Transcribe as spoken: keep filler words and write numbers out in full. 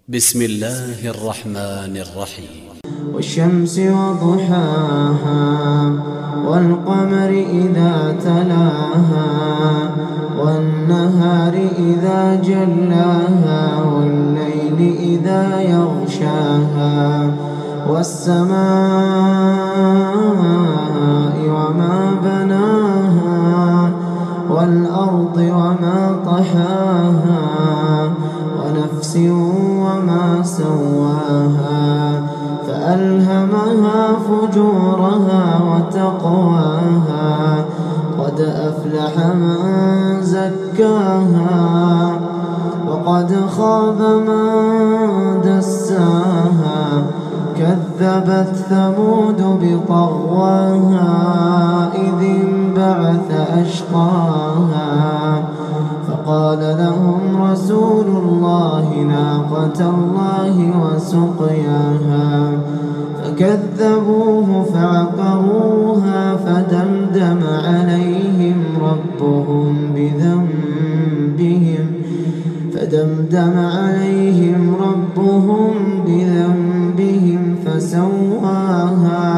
بسم الله الرحمن الرحيم. والشمس وضحاها والقمر إذا تلاها والنهار إذا جلاها والليل إذا يغشاها والسماء وما بناها والأرض وما طحاها ونفس وما سواها فألهمها فجورها وتقواها قد أفلح من زكاها وقد خاب من دساها كذبت ثمود بطغواها إذ انبعث أشقاها فقال لهم رسول الله ناقة الله وسقياها فكذبوه فعقروها فدمدم عليهم ربهم بذنبهم فدمدم عليهم ربهم بذنبهم فسواها